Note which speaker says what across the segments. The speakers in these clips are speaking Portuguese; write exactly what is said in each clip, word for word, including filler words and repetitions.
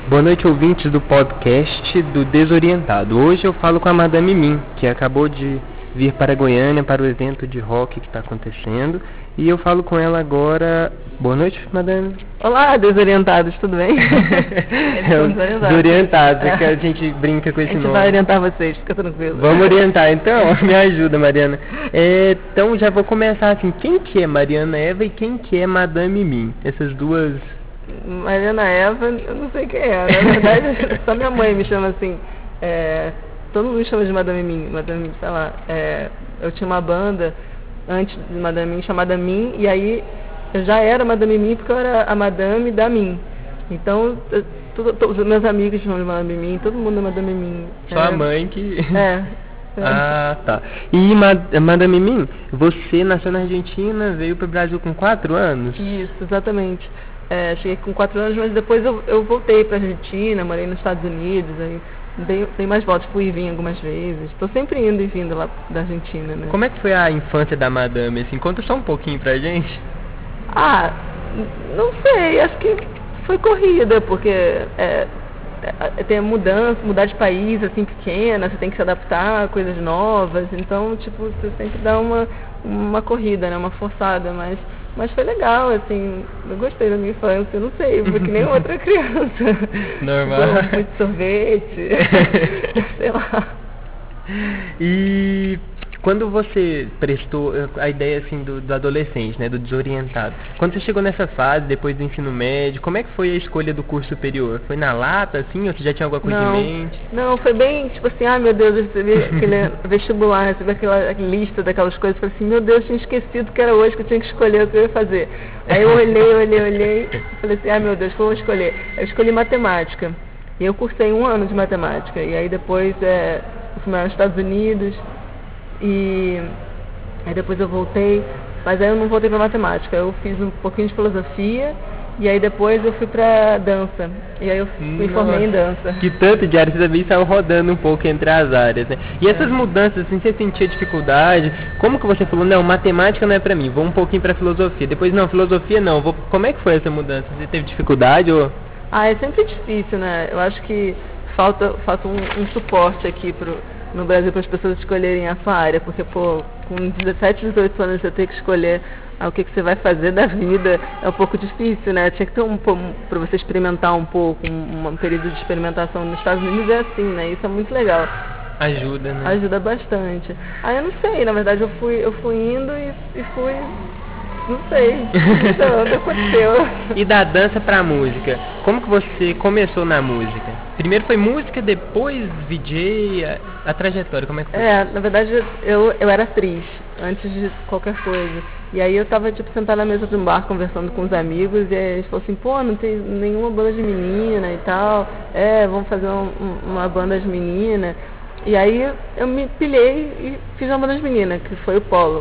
Speaker 1: Boa noite, ouvintes do podcast do Desorientado. Hoje eu falo com a Madame Mim, que acabou de vir para Goiânia para o evento de rock que está acontecendo. E eu falo com ela agora. Boa noite, Madame.
Speaker 2: Olá, desorientados, tudo bem?
Speaker 1: É, desorientados, é que a gente brinca com esse nome.
Speaker 2: A gente nome. vai orientar vocês, fica tranquilo.
Speaker 1: Vamos orientar, então, me ajuda, Mariana. É, então já vou começar assim, quem que é Mariana Eva e quem que é Madame Mim? Essas duas...
Speaker 2: Mariana Eva, eu não sei quem é, na verdade só minha mãe me chama assim, é, todo mundo me chama de Madame Mim, Madame Mim, sei lá, é, eu tinha uma banda antes de Madame Mim chamada Mim, e aí eu já era Madame Mim porque eu era a Madame da Mim, então eu, tudo, todos os meus amigos chamam de Madame Mim, todo mundo é Madame Mim.
Speaker 1: Só é, a mãe que...
Speaker 2: É.
Speaker 1: Ah, tá. E Madame Mim, você nasceu na Argentina, veio para o Brasil com quatro anos?
Speaker 2: Isso, exatamente. É, cheguei com quatro anos, mas depois eu, eu voltei para a Argentina, morei nos Estados Unidos, aí dei, dei mais voltas, fui e vim algumas vezes. Estou sempre indo e vindo lá da Argentina, né?
Speaker 1: Como é que foi a infância da Madame, assim? Conta só um pouquinho pra gente.
Speaker 2: Ah, não sei, acho que foi corrida, porque é, é, tem mudança, mudar de país, assim, pequena, você tem que se adaptar a coisas novas, então, tipo, você sempre dá uma, uma corrida, né, uma forçada, mas... Mas foi legal, assim, eu gostei da minha infância, eu não sei, foi que nem outra criança.
Speaker 1: Normal.
Speaker 2: Muito sorvete, sei lá.
Speaker 1: E quando você prestou a ideia, assim, do, do adolescente, né, do desorientado, quando você chegou nessa fase, depois do ensino médio, como é que foi a escolha do curso superior? Foi na lata, assim, ou você já tinha alguma coisa
Speaker 2: não,
Speaker 1: em mente?
Speaker 2: Não, foi bem, tipo assim, ah, meu Deus, eu recebi aquele vestibular, recebi aquela lista daquelas coisas, falei assim, meu Deus, tinha esquecido que era hoje que eu tinha que escolher o que eu ia fazer. Aí eu olhei, olhei, olhei, falei assim, ah, meu Deus, qual eu vou escolher? Eu escolhi matemática, e eu cursei um ano de matemática, e aí depois é, eu fui morar nos Estados Unidos, e aí depois eu voltei, mas aí eu não voltei para matemática, eu fiz um pouquinho de filosofia e aí depois eu fui para dança, e aí eu me formei em dança.
Speaker 1: Que tanto de áreas, você também saiu rodando um pouco entre as áreas, né? E essas é. mudanças, assim, você sentia dificuldade? Como que você falou, não, matemática não é para mim, vou um pouquinho para filosofia, depois não, filosofia não, vou... como é que foi essa mudança? Você teve dificuldade ou...
Speaker 2: Ah, é sempre difícil, né? Eu acho que falta, falta um, um suporte aqui pro no Brasil para as pessoas escolherem a sua área, porque, pô, com dezessete, dezoito anos você ter que escolher ah, o que, que você vai fazer da vida é um pouco difícil, né? Tinha que ter um pouco, para você experimentar um pouco, um, um período de experimentação nos Estados Unidos é assim, né? Isso é muito legal.
Speaker 1: Ajuda, né?
Speaker 2: Ajuda bastante. Ah, eu não sei, na verdade eu fui, eu fui indo e, e fui... Não sei, então, o que aconteceu.
Speaker 1: E da dança pra música, como que você começou na música? Primeiro foi música, depois V J, a, a trajetória, como é que foi?
Speaker 2: É, na verdade eu, eu era atriz, antes de qualquer coisa. E aí eu tava, tipo, sentada na mesa de um bar, conversando com os amigos, e aí eles falaram assim, pô, não tem nenhuma banda de menina e tal, é, vamos fazer um, um, uma banda de menina. E aí eu me pilhei e fiz uma banda de menina, que foi o Polo.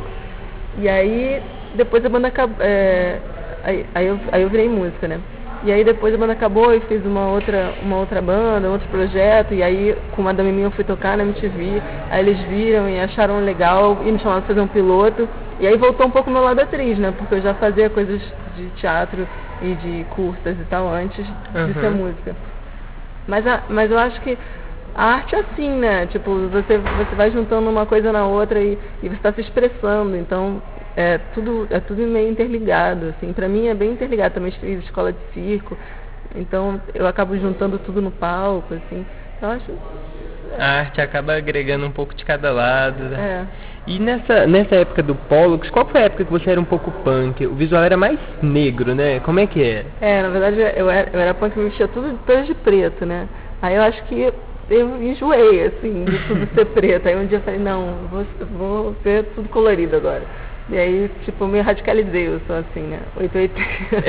Speaker 2: E aí... Depois a banda acabou, é, aí, aí, eu, aí eu virei música, né? E aí depois a banda acabou e fiz uma outra, uma outra banda, outro projeto, e aí com uma Madame Mim eu fui tocar na M T V, aí eles viram e acharam legal e me chamaram pra fazer um piloto, e aí voltou um pouco o meu lado atriz, né? Porque eu já fazia coisas de teatro e de curtas e tal antes
Speaker 1: uhum.
Speaker 2: de ser música. Mas, a, mas eu acho que a arte é assim, né? Tipo, você, você vai juntando uma coisa na outra e, e você está se expressando, então... É tudo, é tudo meio interligado, assim, pra mim é bem interligado, também fiz escola de circo, então eu acabo juntando tudo no palco, assim, eu acho...
Speaker 1: É. A arte acaba agregando um pouco de cada lado, né?
Speaker 2: É.
Speaker 1: E nessa, nessa época do Pollux, qual foi a época que você era um pouco punk? O visual era mais negro, né? Como é que é?
Speaker 2: É, na verdade eu era, eu era punk, me vestia tudo, todo de preto, né? Aí eu acho que eu enjoei, assim, de tudo ser preto, aí um dia eu falei, não, vou, vou ser tudo colorido agora. E aí, tipo, eu me radicalizei, eu sou assim, né? oito oitenta.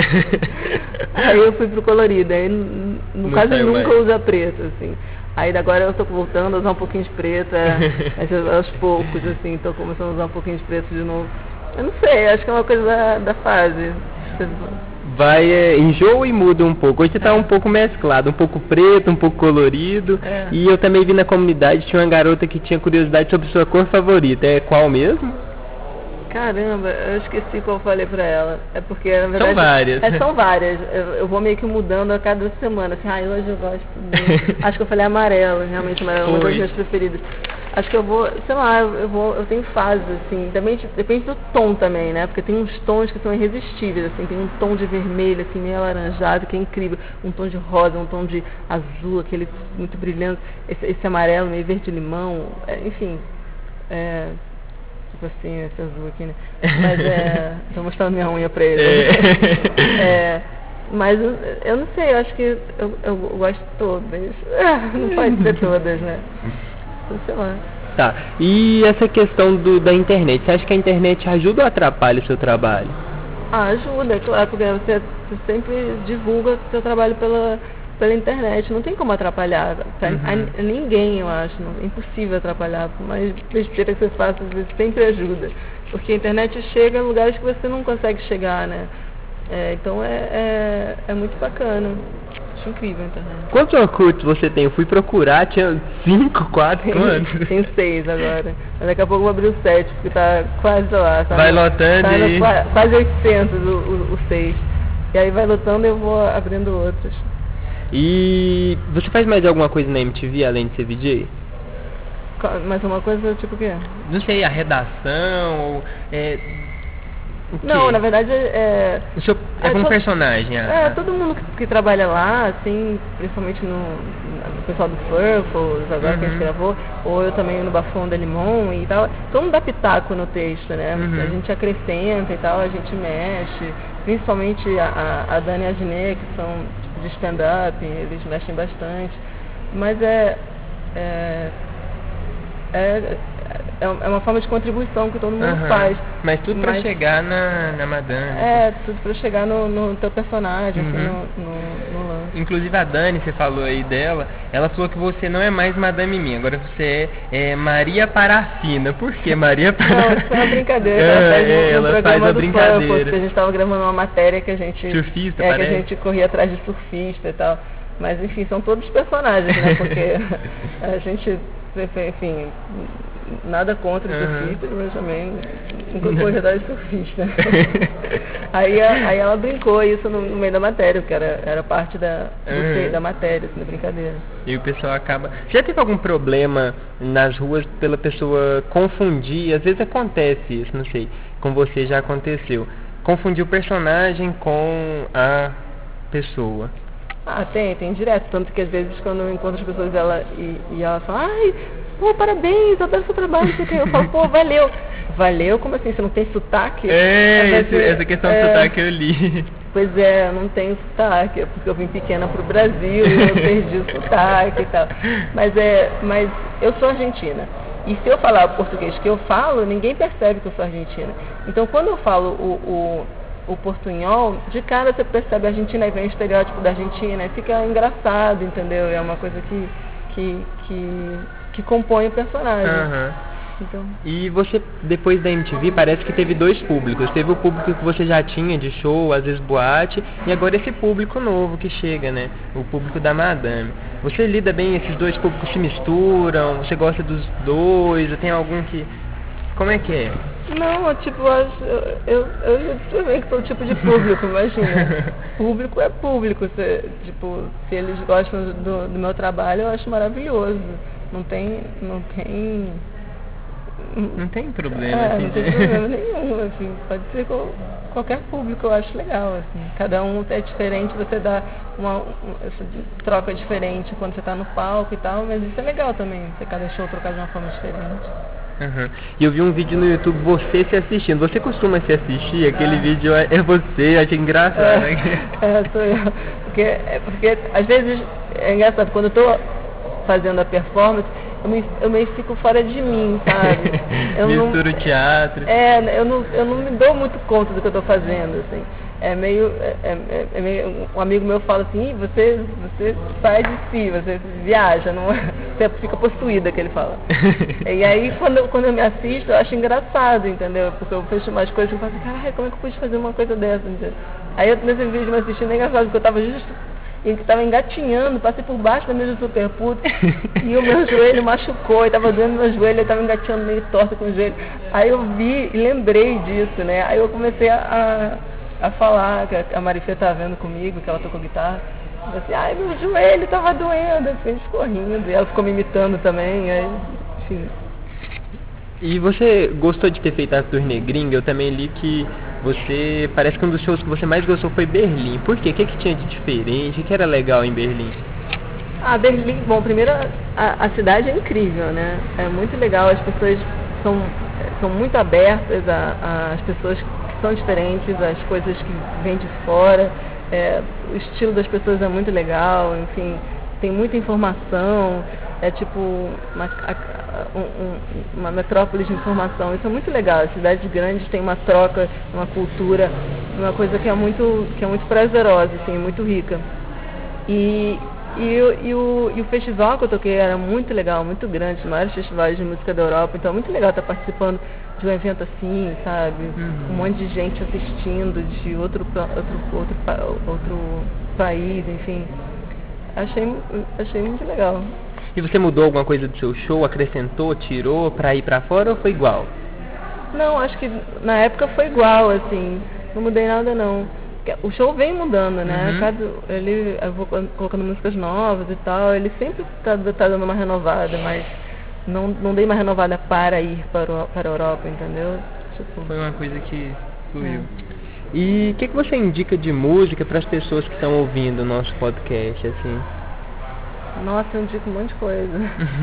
Speaker 2: Aí eu fui pro colorido, aí no, no caso nunca mais. Usa preto, assim. Aí agora eu tô voltando a usar um pouquinho de preto, é, aos poucos, assim, tô começando a usar um pouquinho de preto de novo. Eu não sei, acho que é uma coisa da, da fase.
Speaker 1: Vai, é, enjoa e muda um pouco. Hoje você tá é. um pouco mesclado, um pouco preto, um pouco colorido.
Speaker 2: É.
Speaker 1: E eu também vi na comunidade, tinha uma garota que tinha curiosidade sobre sua cor favorita. É qual mesmo?
Speaker 2: Caramba, eu esqueci qual eu falei pra ela. É porque, na verdade...
Speaker 1: São várias.
Speaker 2: É, são várias. Eu, eu vou meio que mudando a cada semana. Assim, ah, hoje eu gosto de... Acho que eu falei amarelo, realmente amarelo, uma das minhas preferidas. Acho que eu vou, sei lá, eu, eu vou, eu tenho fases, assim, também tipo, depende do tom também, né? Porque tem uns tons que são irresistíveis, assim, tem um tom de vermelho, assim, meio alaranjado, que é incrível, um tom de rosa, um tom de azul, aquele muito brilhante, esse, esse amarelo, meio verde-limão, é, enfim, é, tipo assim, esse azul aqui, né? Mas é, tô mostrando minha unha pra ele. É. é, mas eu, eu não sei, eu acho que eu, eu, eu gosto de todas, não pode ser todas, né? Sei lá.
Speaker 1: Tá, e essa questão do, da internet, você acha que a internet ajuda ou atrapalha o seu trabalho?
Speaker 2: Ah, ajuda, é claro, porque você, você sempre divulga o seu trabalho pela, pela internet, não tem como atrapalhar, tá? Uhum. A, a ninguém, eu acho, não, é impossível atrapalhar, por mais besteira que você faça, às vezes sempre ajuda, porque a internet chega em lugares que você não consegue chegar, né? É, então é, é, é muito bacana. Acho incrível a internet.
Speaker 1: Quantos Orkuts você tem? Eu fui procurar, tinha cinco, quatro, quantos?
Speaker 2: Tem seis agora. Mas daqui a pouco eu vou abrir o sete, porque tá quase lá. Tá
Speaker 1: vai
Speaker 2: no,
Speaker 1: lotando
Speaker 2: tá
Speaker 1: e...
Speaker 2: no, quase oitocentos o, o, o seis. E aí vai lotando e eu vou abrindo outros.
Speaker 1: E você faz mais alguma coisa na M T V além de ser V J?
Speaker 2: Mais uma coisa tipo o quê?
Speaker 1: Não sei, a redação, ou... É...
Speaker 2: Não, na verdade é...
Speaker 1: O seu, é, é como to, personagem.
Speaker 2: É, todo mundo que, que trabalha lá, assim, principalmente no, no pessoal do Furfles, agora uhum. que a gente gravou, ou eu também no Bafão da Limon e tal, todo mundo dá pitaco no texto, né? Uhum. A gente acrescenta e tal, a gente mexe, principalmente a, a, a Dani e a Ginê, que são de stand-up, eles mexem bastante, mas é... é É, é uma forma de contribuição que todo mundo uhum. faz.
Speaker 1: Mas tudo Mas, pra chegar na, na Madame.
Speaker 2: É, tudo pra chegar no, no teu personagem, uhum. assim, no, no, no lance.
Speaker 1: Inclusive a Dani, você falou aí dela, ela falou que você não é mais Madame Mim, agora você é, é Maria Parafina. Por que Maria Parafina?
Speaker 2: Não, isso é uma brincadeira. Ela faz,
Speaker 1: é, ela
Speaker 2: no
Speaker 1: faz a
Speaker 2: do
Speaker 1: brincadeira.
Speaker 2: Purple, que a gente tava gravando uma matéria que a gente...
Speaker 1: Surfista,
Speaker 2: é,
Speaker 1: parece.
Speaker 2: que a gente corria atrás de surfista e tal. Mas enfim, são todos personagens, né? Porque a gente, enfim... Nada contra os uhum. surfistas, mas também nunca corri atrás de surfista. aí, aí ela brincou isso no, no meio da matéria, porque era, era parte da, uhum. da matéria, assim, da brincadeira.
Speaker 1: E o pessoal acaba... Já teve algum problema nas ruas pela pessoa confundir? Às vezes acontece isso, não sei, com você já aconteceu. Confundir o personagem com a pessoa.
Speaker 2: Ah, tem, tem direto. Tanto que às vezes quando eu encontro as pessoas ela, e, e elas falam, ai, pô, parabéns, adoro seu trabalho, não sei o que. Eu falo, pô, valeu. Valeu? Como assim? Você não tem sotaque?
Speaker 1: É, esse, essa questão é, do sotaque eu li.
Speaker 2: Pois é, eu não tenho sotaque, porque eu vim pequena pro Brasil e eu perdi o sotaque e tal. Mas, é, mas eu sou argentina. E se eu falar o português que eu falo, ninguém percebe que eu sou argentina. Então quando eu falo o... o o portunhol, de cara você percebe a Argentina e vem o estereótipo da Argentina e fica engraçado, entendeu? É uma coisa que, que, que, que compõe o personagem.
Speaker 1: Uhum.
Speaker 2: Então.
Speaker 1: E você, depois da M T V, parece que teve dois públicos. Teve o público que você já tinha de show, às vezes boate, e agora esse público novo que chega, né? O público da Madame. Você lida bem, esses dois públicos se misturam? Você gosta dos dois? Ou tem algum que... Como é que é?
Speaker 2: Não, tipo, eu, eu, eu, eu também que sou o tipo de público, imagina. Público é público. Se, tipo, se eles gostam do, do meu trabalho, eu acho maravilhoso. Não tem. Não tem.
Speaker 1: Não tem problema,
Speaker 2: é,
Speaker 1: assim.
Speaker 2: Não tem problema nenhum, assim. Pode ser com qualquer público, eu acho legal, assim. Cada um é diferente, você dá uma, uma essa troca diferente quando você tá no palco e tal, mas isso é legal também, você cada show trocar de uma forma diferente.
Speaker 1: Uhum. E eu vi um vídeo no YouTube, você se assistindo. Você costuma se assistir? Aquele ah. vídeo é, é você, achei engraçado.
Speaker 2: É, é, sou eu. Porque, é, porque às vezes é engraçado, quando eu tô fazendo a performance, eu me, eu meio fico fora de mim, sabe? Eu
Speaker 1: Mistura o teatro.
Speaker 2: É, eu não, eu não me dou muito conta do que eu tô fazendo, assim. É meio, é, é, é meio, um amigo meu fala assim, você, você sai de si, você viaja, não é? Você fica possuída, que ele fala. E aí quando eu, quando eu me assisto, eu acho engraçado, entendeu? Porque eu fecho umas coisas e eu falo assim, caralho, como é que eu pude fazer uma coisa dessa? Entendeu? Aí eu, nesse vídeo me assistindo é engraçado, porque eu tava justo e que tava engatinhando, passei por baixo da mesa do super puto e o meu joelho machucou, e tava doendo meu joelho, eu tava engatinhando meio torto com o joelho. Aí eu vi e lembrei disso, né? Aí eu comecei a, a falar, que a Marifê tava vendo comigo, que ela tocou guitarra. Eu falei assim, ai, meu joelho tava doendo, assim, a gente ficou rindo, e ela ficou me imitando também, aí, enfim.
Speaker 1: E você gostou de ter feito a turnê gringa? Eu também li que você, parece que um dos shows que você mais gostou foi Berlim. Por quê? O que, que tinha de diferente? O que era legal em Berlim?
Speaker 2: Ah, Berlim, bom, primeiro a, a cidade é incrível, né? É muito legal, as pessoas são, são muito abertas a, a, as pessoas que são diferentes, as coisas que vêm de fora, é, o estilo das pessoas é muito legal, enfim, tem muita informação, é tipo uma, a, um, uma metrópole de informação, isso é muito legal, as cidades grandes têm uma troca, uma cultura, uma coisa que é muito, que é muito prazerosa, assim, muito rica. E E, o, e, o, e o festival que eu toquei era muito legal, muito grande, os maiores festivais de música da Europa, então é muito legal estar participando de um evento assim, sabe?
Speaker 1: Uhum.
Speaker 2: Um monte de gente assistindo de outro, outro, outro, outro país, enfim. Achei, achei muito legal.
Speaker 1: E você mudou alguma coisa do seu show? Acrescentou, tirou pra ir pra fora ou foi igual?
Speaker 2: Não, acho que na época foi igual, assim, não mudei nada não. O show vem mudando, né?
Speaker 1: Uhum.
Speaker 2: Cada, ele, eu vou colocando músicas novas e tal, ele sempre tá, tá dando uma renovada, mas não, não dei uma renovada para ir para, o, para a Europa, entendeu?
Speaker 1: Tipo, foi uma coisa que fluiu. É. E o que, que você indica de música para as pessoas que estão ouvindo o nosso podcast, assim?
Speaker 2: Nossa, eu indico um monte de coisa.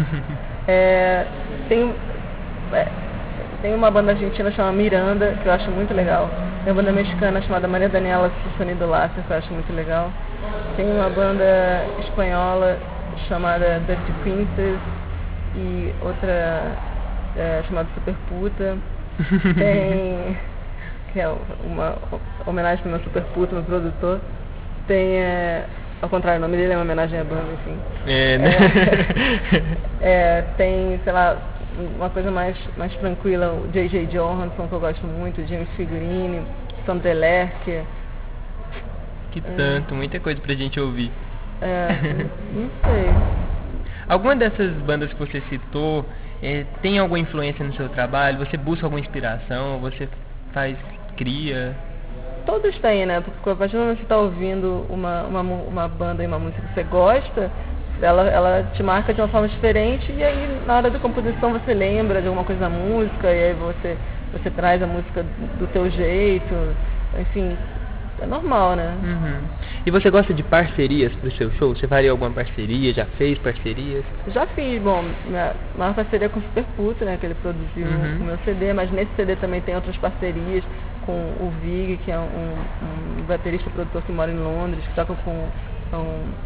Speaker 2: é, tem... É, Tem uma banda argentina chamada Miranda, que eu acho muito legal. Tem uma banda mexicana chamada Maria Daniela Sinfonia do Lácer, que eu acho muito legal. Tem uma banda espanhola chamada Dirty Princess e outra é, chamada Super Puta. Tem, que é uma homenagem para o meu Super Puta, meu produtor. Tem, é, ao contrário, o nome dele é uma homenagem à banda, enfim.
Speaker 1: É, né?
Speaker 2: É, é, tem, sei lá, uma coisa mais, mais tranquila, o J J Johansson, que eu gosto muito, o James Figurini, Sandra Lerche.
Speaker 1: Que tanto, é. Muita coisa pra gente ouvir.
Speaker 2: É, não sei.
Speaker 1: Alguma dessas bandas que você citou é, tem alguma influência no seu trabalho? Você busca alguma inspiração? Você faz, cria?
Speaker 2: Todos têm, né? Porque a partir do momento que você está ouvindo uma, uma, uma banda e uma música que você gosta, Ela, ela te marca de uma forma diferente e aí na hora da composição você lembra de alguma coisa da música e aí você, você traz a música do teu jeito, enfim, é normal, né?
Speaker 1: Uhum. E você gosta de parcerias pro seu show? Você faria alguma parceria? Já fez parcerias?
Speaker 2: Já fiz, bom, minha maior parceria é com o Super Puto, né, que ele produziu uhum. o meu C D, mas nesse C D também tem outras parcerias com o Vig, que é um, um baterista produtor que mora em Londres, que toca com... com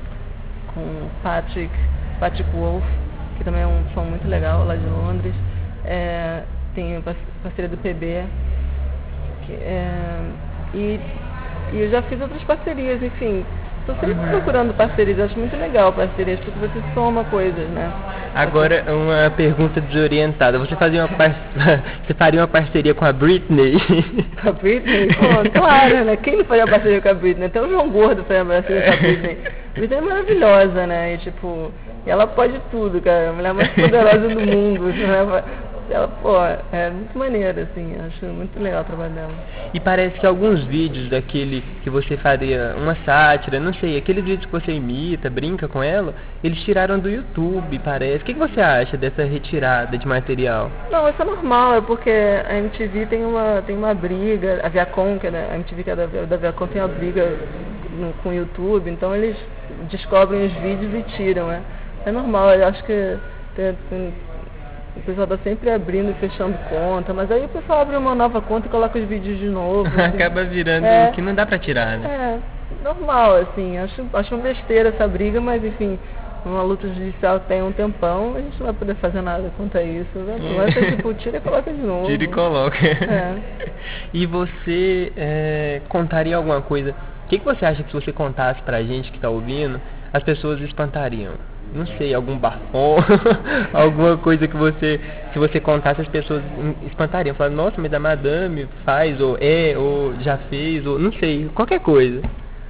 Speaker 2: com Patrick, Patrick Wolf, que também é um som muito legal lá de Londres. É, tem a parceria do P B. Que, é, e, e eu já fiz outras parcerias, enfim. Estou sempre uhum. procurando parcerias, acho muito legal parcerias, porque você soma coisas, né?
Speaker 1: Agora, uma pergunta desorientada. Você fazia uma par... você faria uma parceria com a Britney?
Speaker 2: Com a Britney? Pô, claro, né? Quem não faria parceria com a Britney? Até o João Gordo faria parceria com a Britney. A Britney é maravilhosa, né? E, tipo, ela pode tudo, cara. A mulher mais poderosa do mundo. Né? Ela, pô, é muito maneira, assim. Acho muito legal o trabalho dela.
Speaker 1: E parece que alguns vídeos daquele que você faria uma sátira, não sei, aquele vídeo que você imita, brinca com ela, eles tiraram do YouTube, parece. O que, que você acha dessa retirada de material?
Speaker 2: Não, isso é normal, é porque a M T V tem uma, tem uma briga, a Viacom, que é da, a M T V que é da, da Viacom tem uma briga no, com o YouTube, então eles descobrem os vídeos e tiram, né? É normal, eu acho que tem, tem, o pessoal está sempre abrindo e fechando conta, mas aí o pessoal abre uma nova conta e coloca os vídeos de novo. Assim.
Speaker 1: Acaba virando
Speaker 2: é,
Speaker 1: que não dá pra tirar, né?
Speaker 2: É, normal, assim, acho, acho uma besteira essa briga, mas enfim, uma luta judicial tem um tempão, a gente não vai poder fazer nada quanto a isso. Não vai ser tipo, tira e coloca de novo.
Speaker 1: Tira e coloca.
Speaker 2: É.
Speaker 1: E você é, contaria alguma coisa? O que, que você acha que se você contasse pra gente que tá ouvindo, as pessoas espantariam? Não sei, algum bafão, alguma coisa que você, se você contasse, as pessoas espantariam. Falaram, nossa, mas a madame faz, ou é, ou já fez, ou não sei, qualquer coisa.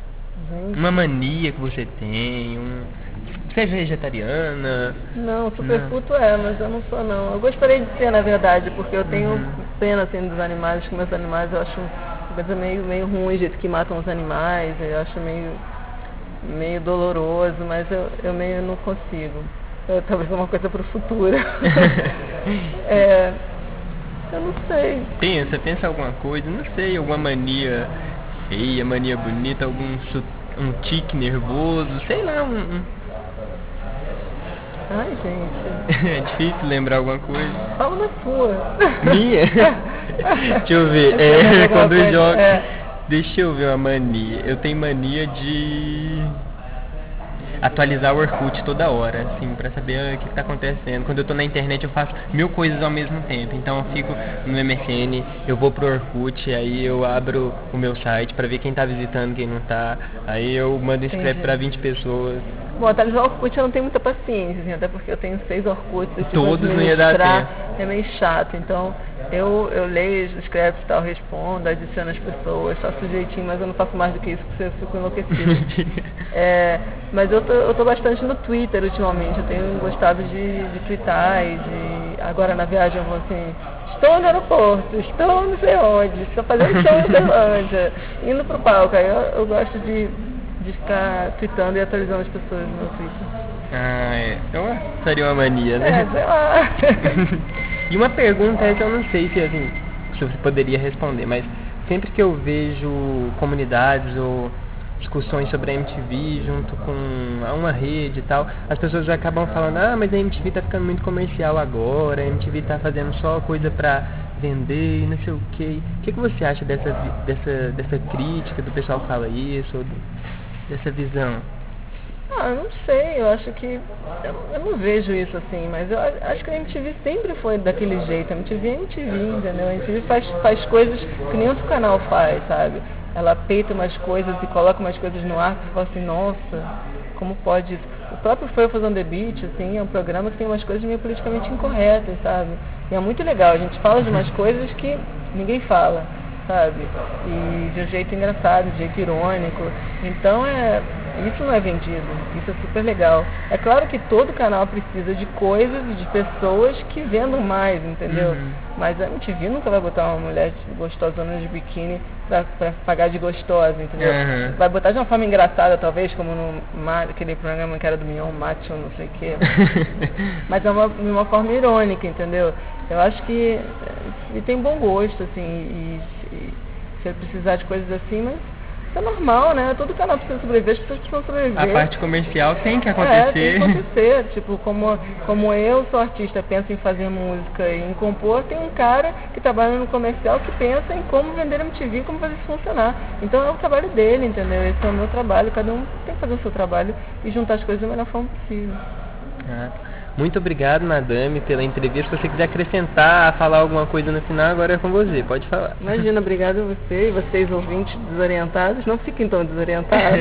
Speaker 2: Gente.
Speaker 1: Uma mania que você tem, um... Você é vegetariana?
Speaker 2: Não, super
Speaker 1: Não.
Speaker 2: puto é, mas eu não sou não. Eu gostaria de ser, na verdade, porque eu tenho
Speaker 1: Uhum.
Speaker 2: pena assim dos animais, que meus animais eu acho uma coisa meio, meio ruim, o jeito que matam os animais, eu acho meio, meio doloroso, mas eu, eu meio não consigo. Eu, talvez uma coisa pro futuro. é, eu não sei.
Speaker 1: Pensa, pensa alguma coisa, não sei, alguma mania feia, mania bonita, algum su- um tique nervoso, sei lá, um... um...
Speaker 2: Ai, gente.
Speaker 1: É difícil lembrar alguma coisa.
Speaker 2: Fala na tua.
Speaker 1: Minha? Deixa eu ver. É, quando eu jogo. É. Deixa eu ver uma mania. Eu tenho mania de atualizar o Orkut toda hora, assim, pra saber o que, que tá acontecendo. Quando eu tô na internet eu faço mil coisas ao mesmo tempo. Então eu fico no M S N, eu vou pro Orkut, aí eu abro o meu site pra ver quem tá visitando, quem não tá. Aí eu mando inscreve pra vinte pessoas.
Speaker 2: Bom, atualizar o Orkut eu não tenho muita paciência, assim, até porque eu tenho seis Orkuts. E
Speaker 1: todos não ia dar tempo.
Speaker 2: É meio chato, então eu, eu leio, escrevo e tal, respondo, adiciono as pessoas, faço jeitinho, mas eu não faço mais do que isso porque eu fico enlouquecido. é, mas eu tô, eu tô bastante no Twitter ultimamente, eu tenho gostado de, de twittar e de... Agora na viagem eu vou assim, estou no aeroporto, estou não sei onde, estou fazendo show em Uberlândia, indo pro palco, aí eu, eu gosto de... de ficar tweetando e atualizando as pessoas no meu Twitter.
Speaker 1: Ah, é. Então seria uma mania, né?
Speaker 2: É, sei lá.
Speaker 1: E uma pergunta é que eu não sei se, assim, se você poderia responder, mas sempre que eu vejo comunidades ou discussões sobre a M T V junto com uma rede e tal, as pessoas já acabam falando, ah, mas a M T V tá ficando muito comercial agora, a M T V tá fazendo só coisa pra vender e não sei o que. O que, que você acha dessa, dessa, dessa crítica do pessoal que fala isso, ou do, dessa visão?
Speaker 2: Ah, eu não sei, eu acho que... Eu, eu não vejo isso assim, mas eu acho que a M T V sempre foi daquele jeito. A M T V é M T V, entendeu? A M T V faz, faz coisas que nenhum outro canal faz, sabe? Ela peita umas coisas e coloca umas coisas no ar que você fala assim, nossa, como pode isso? O próprio Foi Fazendo The Beat, assim, é um programa que tem umas coisas meio politicamente incorretas, sabe? E é muito legal, a gente fala de umas coisas que ninguém fala, sabe? E de um jeito engraçado, de um jeito irônico. Então é... Isso não é vendido, isso é super legal. É claro que todo canal precisa de coisas e de pessoas que vendam mais, entendeu? Uhum. Mas a M T V nunca vai botar uma mulher gostosona de biquíni pra, pra pagar de gostosa, entendeu? Uhum. Vai botar de uma forma engraçada, talvez, como no aquele programa que era do Mignon, Macho, não sei o quê. Mas é uma, uma forma irônica, entendeu? Eu acho que e tem bom gosto, assim, e, e se ele precisar de coisas assim, mas é normal, né? Todo canal precisa sobreviver, as pessoas precisam sobreviver.
Speaker 1: A parte comercial tem que acontecer.
Speaker 2: É, tem que acontecer. Tipo, como, como eu sou artista, penso em fazer música e em compor, tem um cara que trabalha no comercial que pensa em como vender M T V, como fazer isso funcionar. Então é o trabalho dele, entendeu? Esse é o meu trabalho, cada um tem que fazer o seu trabalho e juntar as coisas da melhor forma possível.
Speaker 1: Ah. Muito obrigado, madame, pela entrevista. Se você quiser acrescentar, falar alguma coisa no final, agora é com você. Pode falar.
Speaker 2: Imagina, obrigado a você e vocês ouvintes desorientados. Não fiquem tão desorientados.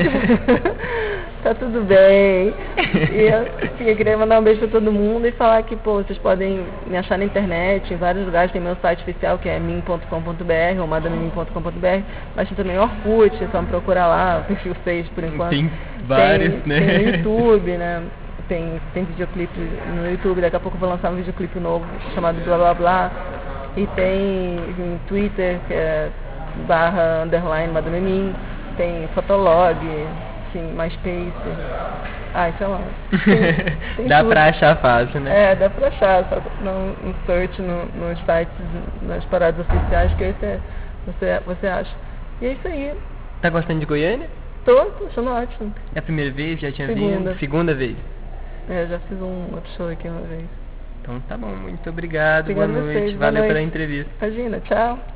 Speaker 2: Tá tudo bem. E eu, assim, eu queria mandar um beijo pra todo mundo e falar que, pô, vocês podem me achar na internet, em vários lugares. Tem meu site oficial, que é mim ponto com ponto br ou madame mim ponto com ponto br. Mas tem também o Orkut, é só me procurar lá, o perfil seis por enquanto.
Speaker 1: Tem vários,
Speaker 2: tem,
Speaker 1: né?
Speaker 2: Tem no YouTube, né? Tem, tem videoclipe no YouTube, daqui a pouco eu vou lançar um videoclipe novo chamado Blá Blá Blá. E tem em Twitter, que é barra underline Madame Mim. Tem Fotolog, assim, MySpace. Ai, sei lá. Tem, tem
Speaker 1: dá
Speaker 2: tudo.
Speaker 1: pra achar fácil, né?
Speaker 2: É, dá pra achar, só no, no search, no, nos sites, nas paradas oficiais, que aí você, você, você acha. E é isso aí.
Speaker 1: Tá gostando de Goiânia?
Speaker 2: Tô, tô achando ótimo.
Speaker 1: É a primeira vez? Já tinha
Speaker 2: Segunda.
Speaker 1: vindo? Segunda vez?
Speaker 2: É, já fiz um outro show aqui uma vez.
Speaker 1: Então tá bom, muito obrigado,
Speaker 2: Obrigada
Speaker 1: boa noite,
Speaker 2: vocês, boa
Speaker 1: valeu
Speaker 2: noite.
Speaker 1: pela entrevista.
Speaker 2: Imagina, tchau.